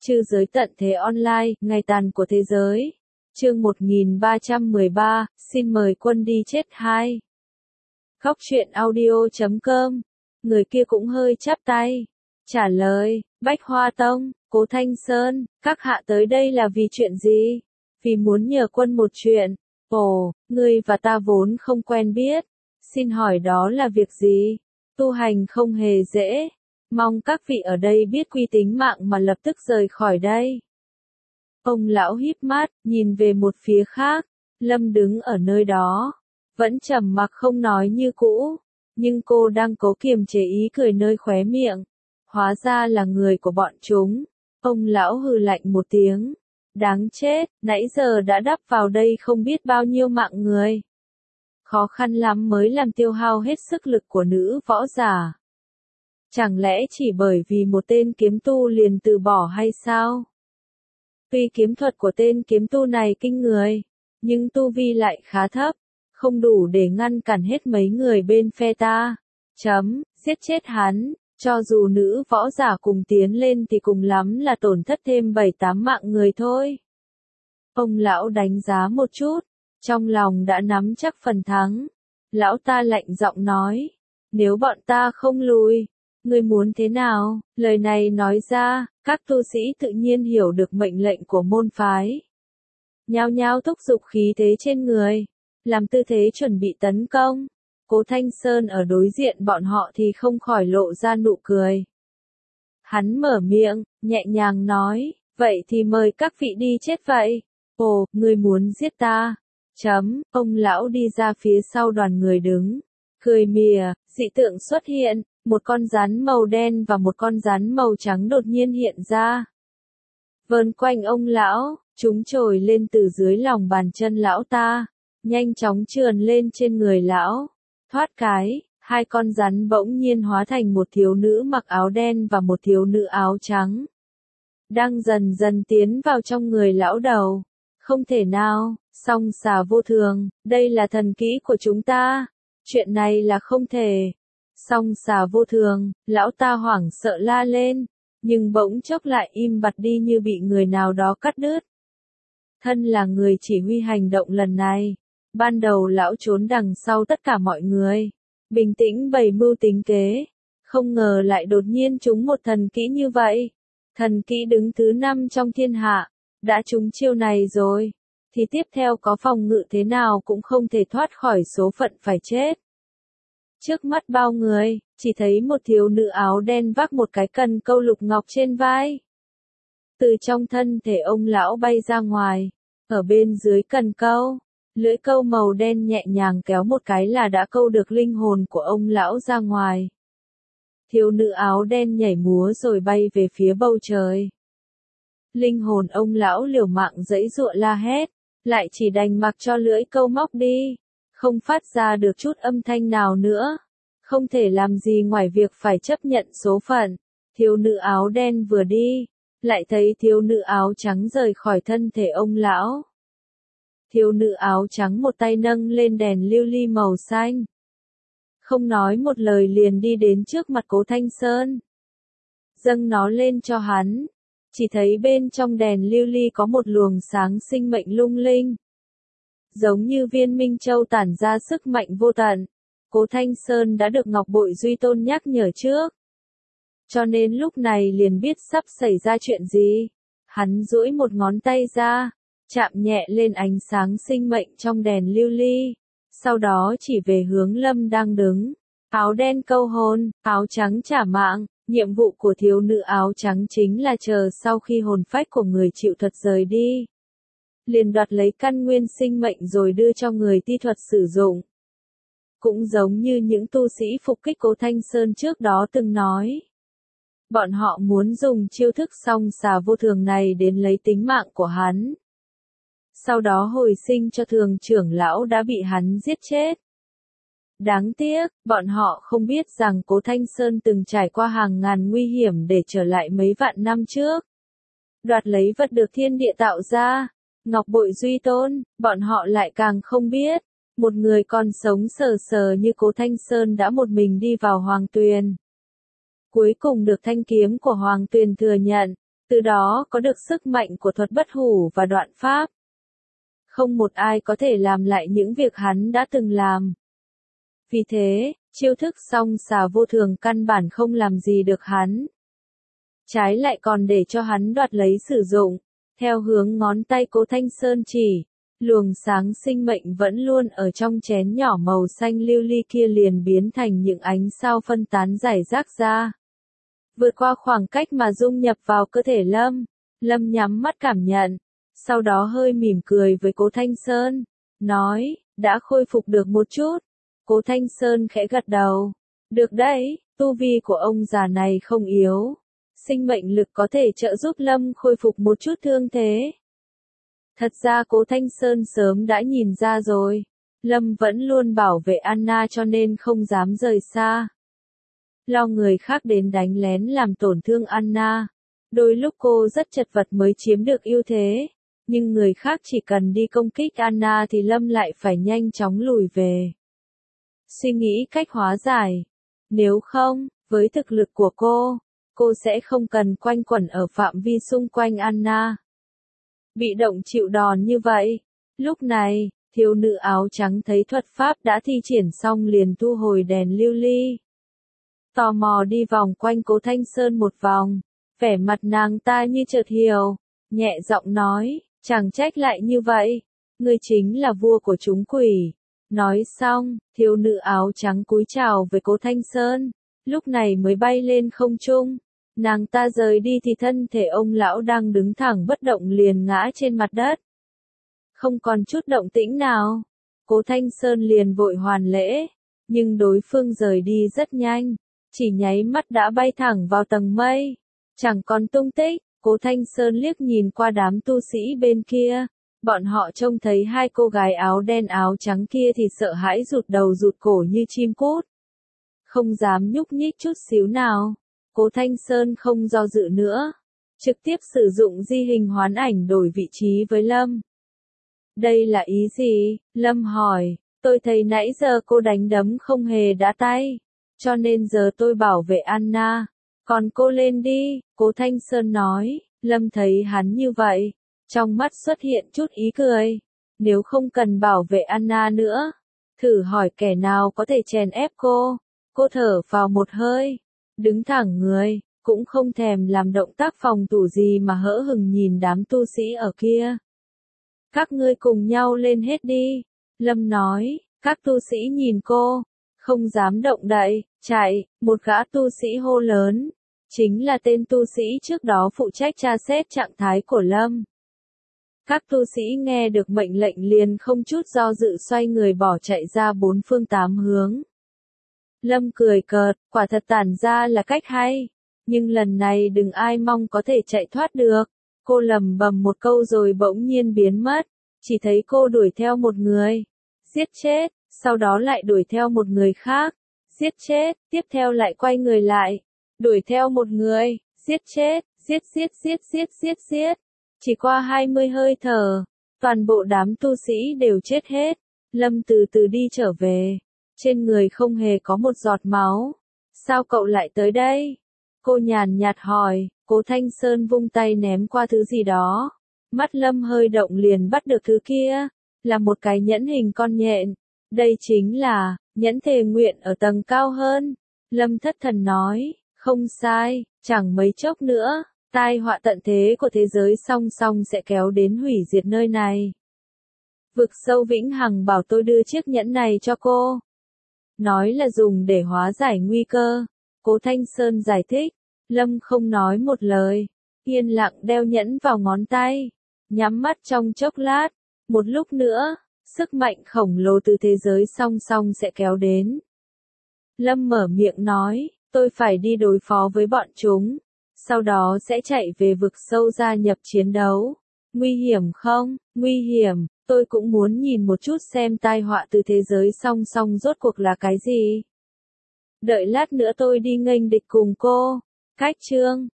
Trư giới tận thế online, ngày tàn của thế giới. Chương 1313, xin mời quân đi chết 2. Khóc chuyện audio.com. Người kia cũng hơi chắp tay. Trả lời, Bách Hoa Tông, Cố Thanh Sơn, các hạ tới đây là vì chuyện gì? Vì muốn nhờ quân một chuyện. Ồ, ngươi và ta vốn không quen biết. Xin hỏi đó là việc gì? Tu hành không hề dễ. Mong các vị ở đây biết quy tính mạng mà lập tức rời khỏi đây. Ông lão híp mắt, nhìn về một phía khác. Lâm đứng ở nơi đó. Vẫn trầm mặc không nói như cũ. Nhưng cô đang cố kiềm chế ý cười nơi khóe miệng. Hóa ra là người của bọn chúng. Ông lão hừ lạnh một tiếng. Đáng chết, nãy giờ đã đắp vào đây không biết bao nhiêu mạng người. Khó khăn lắm mới làm tiêu hao hết sức lực của nữ võ giả. Chẳng lẽ chỉ bởi vì một tên kiếm tu liền từ bỏ hay sao? Tuy kiếm thuật của tên kiếm tu này kinh người, nhưng tu vi lại khá thấp, không đủ để ngăn cản hết mấy người bên phe ta. Giết chết hắn, cho dù nữ võ giả cùng tiến lên thì cùng lắm là tổn thất thêm 7-8 mạng người thôi. Ông lão đánh giá một chút, trong lòng đã nắm chắc phần thắng. Lão ta lạnh giọng nói, nếu bọn ta không lùi, ngươi muốn thế nào? Lời này nói ra, các tu sĩ tự nhiên hiểu được mệnh lệnh của môn phái. Nhao nhao thúc giục khí thế trên người, làm tư thế chuẩn bị tấn công. Cố Thanh Sơn ở đối diện bọn họ thì không khỏi lộ ra nụ cười. Hắn mở miệng, nhẹ nhàng nói, vậy thì mời các vị đi chết vậy. Ồ, ngươi muốn giết ta? Ông lão đi ra phía sau đoàn người đứng, cười mỉa, dị tượng xuất hiện, một con rắn màu đen và một con rắn màu trắng đột nhiên hiện ra. Vờn quanh ông lão, chúng trồi lên từ dưới lòng bàn chân lão ta, nhanh chóng trườn lên trên người lão. Thoát cái, hai con rắn bỗng nhiên hóa thành một thiếu nữ mặc áo đen và một thiếu nữ áo trắng. Đang dần dần tiến vào trong người lão đầu. Không thể nào, song xà vô thường, đây là thần kỹ của chúng ta. Chuyện này là không thể. Song xà vô thường, lão ta hoảng sợ la lên, nhưng bỗng chốc lại im bặt đi như bị người nào đó cắt đứt. Thân là người chỉ huy hành động lần này. Ban đầu lão trốn đằng sau tất cả mọi người, bình tĩnh bày mưu tính kế, không ngờ lại đột nhiên trúng một thần kỹ như vậy. Thần kỹ đứng thứ 5 trong thiên hạ, đã trúng chiêu này rồi, thì tiếp theo có phòng ngự thế nào cũng không thể thoát khỏi số phận phải chết. Trước mắt bao người, chỉ thấy một thiếu nữ áo đen vác một cái cần câu lục ngọc trên vai. Từ trong thân thể ông lão bay ra ngoài, ở bên dưới cần câu. Lưỡi câu màu đen nhẹ nhàng kéo một cái là đã câu được linh hồn của ông lão ra ngoài. Thiếu nữ áo đen nhảy múa rồi bay về phía bầu trời. Linh hồn ông lão liều mạng giãy giụa la hét, lại chỉ đành mặc cho lưỡi câu móc đi, không phát ra được chút âm thanh nào nữa. Không thể làm gì ngoài việc phải chấp nhận số phận. Thiếu nữ áo đen vừa đi, lại thấy thiếu nữ áo trắng rời khỏi thân thể ông lão. Thiếu nữ áo trắng một tay nâng lên đèn lưu ly màu xanh. Không nói một lời liền đi đến trước mặt Cố Thanh Sơn. Dâng nó lên cho hắn. Chỉ thấy bên trong đèn lưu ly có một luồng sáng sinh mệnh lung linh. Giống như viên minh châu tản ra sức mạnh vô tận. Cố Thanh Sơn đã được Ngọc Bội Duy Tôn nhắc nhở trước. Cho nên lúc này liền biết sắp xảy ra chuyện gì. Hắn duỗi một ngón tay ra, chạm nhẹ lên ánh sáng sinh mệnh trong đèn lưu ly, sau đó chỉ về hướng Lâm đang đứng. Áo đen câu hồn, áo trắng trả mạng, nhiệm vụ của thiếu nữ áo trắng chính là chờ sau khi hồn phách của người chịu thuật rời đi. Liền đoạt lấy căn nguyên sinh mệnh rồi đưa cho người ti thuật sử dụng. Cũng giống như những tu sĩ phục kích Cố Thanh Sơn trước đó từng nói. Bọn họ muốn dùng chiêu thức song xà vô thường này đến lấy tính mạng của hắn. Sau đó hồi sinh cho thường trưởng lão đã bị hắn giết chết. Đáng tiếc, bọn họ không biết rằng Cố Thanh Sơn từng trải qua hàng ngàn nguy hiểm để trở lại mấy vạn năm trước. Đoạt lấy vật được thiên địa tạo ra, Ngọc Bội Duy Tôn, bọn họ lại càng không biết. Một người còn sống sờ sờ như Cố Thanh Sơn đã một mình đi vào Hoàng Tuyền. Cuối cùng được thanh kiếm của Hoàng Tuyền thừa nhận. từ đó có được sức mạnh của thuật bất hủ và đoạn pháp. Không một ai có thể làm lại những việc hắn đã từng làm. Vì thế, chiêu thức song xà vô thường căn bản không làm gì được hắn. Trái lại còn để cho hắn đoạt lấy sử dụng. Theo hướng ngón tay Cố Thanh Sơn chỉ, luồng sáng sinh mệnh vẫn luôn ở trong chén nhỏ màu xanh lưu ly kia liền biến thành những ánh sao phân tán rải rác ra. Vượt qua khoảng cách mà dung nhập vào cơ thể Lâm. Lâm nhắm mắt cảm nhận, sau đó hơi mỉm cười với Cố Thanh Sơn, nói, đã khôi phục được một chút. Cố Thanh Sơn khẽ gật đầu, được đấy, tu vi của ông già này không yếu. Sinh mệnh lực có thể trợ giúp Lâm khôi phục một chút thương thế. Thật ra Cố Thanh Sơn sớm đã nhìn ra rồi. Lâm vẫn luôn bảo vệ Anna cho nên không dám rời xa. Lo người khác đến đánh lén làm tổn thương Anna. Đôi lúc cô rất chật vật mới chiếm được ưu thế. Nhưng người khác chỉ cần đi công kích Anna thì Lâm lại phải nhanh chóng lùi về. Suy nghĩ cách hóa giải. Nếu không, với thực lực của cô sẽ không cần quanh quẩn ở phạm vi xung quanh Anna. Bị động chịu đòn như vậy. Lúc này, thiếu nữ áo trắng thấy thuật pháp đã thi triển xong liền thu hồi đèn lưu ly. Tò mò đi vòng quanh Cố Thanh Sơn một vòng. Vẻ mặt nàng ta như chợt hiểu. Nhẹ giọng nói, chẳng trách lại như vậy. Ngươi chính là vua của chúng quỷ. Nói xong, thiếu nữ áo trắng cúi chào với Cố Thanh Sơn. Lúc này mới bay lên không trung. Nàng ta rời đi thì thân thể ông lão đang đứng thẳng bất động liền ngã trên mặt đất. Không còn chút động tĩnh nào. Cố Thanh Sơn liền vội hoàn lễ. Nhưng đối phương rời đi rất nhanh. Chỉ nháy mắt đã bay thẳng vào tầng mây. Chẳng còn tung tích. Cố Thanh Sơn liếc nhìn qua đám tu sĩ bên kia. Bọn họ trông thấy hai cô gái áo đen áo trắng kia thì sợ hãi rụt đầu rụt cổ như chim cút. Không dám nhúc nhích chút xíu nào. Cố Thanh Sơn không do dự nữa. Trực tiếp sử dụng di hình hoán ảnh đổi vị trí với Lâm. Đây là ý gì? Lâm hỏi. Tôi thấy nãy giờ cô đánh đấm không hề đá tay. Cho nên giờ tôi bảo vệ Anna. Còn cô lên đi, Cố Thanh Sơn nói. Lâm thấy hắn như vậy. Trong mắt xuất hiện chút ý cười. Nếu không cần bảo vệ Anna nữa. Thử hỏi kẻ nào có thể chèn ép cô. Cô thở vào một hơi. Đứng thẳng người, cũng không thèm làm động tác phòng thủ gì mà hỡ hừng nhìn đám tu sĩ ở kia. Các ngươi cùng nhau lên hết đi. Lâm nói, các tu sĩ nhìn cô. Không dám động đậy, chạy, một gã tu sĩ hô lớn. Chính là tên tu sĩ trước đó phụ trách tra xét trạng thái của Lâm. Các tu sĩ nghe được mệnh lệnh liền không chút do dự xoay người bỏ chạy ra bốn phương tám hướng. Lâm cười cợt, quả thật tản ra là cách hay. Nhưng lần này đừng ai mong có thể chạy thoát được. Cô lầm bầm một câu rồi bỗng nhiên biến mất. Chỉ thấy cô đuổi theo một người. Giết chết, sau đó lại đuổi theo một người khác. Giết chết, tiếp theo lại quay người lại. Đuổi theo một người, giết chết, giết. Chỉ qua 20 hơi thở, toàn bộ đám tu sĩ đều chết hết. Lâm từ từ đi trở về. Trên người không hề có một giọt máu. Sao cậu lại tới đây? Cô nhàn nhạt hỏi. Cố Thanh Sơn vung tay ném qua thứ gì đó. Mắt Lâm hơi động liền bắt được thứ kia. Là một cái nhẫn hình con nhện. Đây chính là nhẫn thề nguyện ở tầng cao hơn. Lâm thất thần nói. Không sai, chẳng mấy chốc nữa. Tai họa tận thế của thế giới song song sẽ kéo đến hủy diệt nơi này. Vực sâu vĩnh hằng bảo tôi đưa chiếc nhẫn này cho cô. Nói là dùng để hóa giải nguy cơ. Cố Thanh Sơn giải thích. Lâm không nói một lời. Yên lặng đeo nhẫn vào ngón tay. Nhắm mắt trong chốc lát. Một lúc nữa, sức mạnh khổng lồ từ thế giới song song sẽ kéo đến. Lâm mở miệng nói. Tôi phải đi đối phó với bọn chúng. Sau đó sẽ chạy về vực sâu gia nhập chiến đấu. Nguy hiểm không? Nguy hiểm. Tôi cũng muốn nhìn một chút xem tai họa từ thế giới song song rốt cuộc là cái gì. Đợi lát nữa tôi đi nghênh địch cùng cô. Cách chương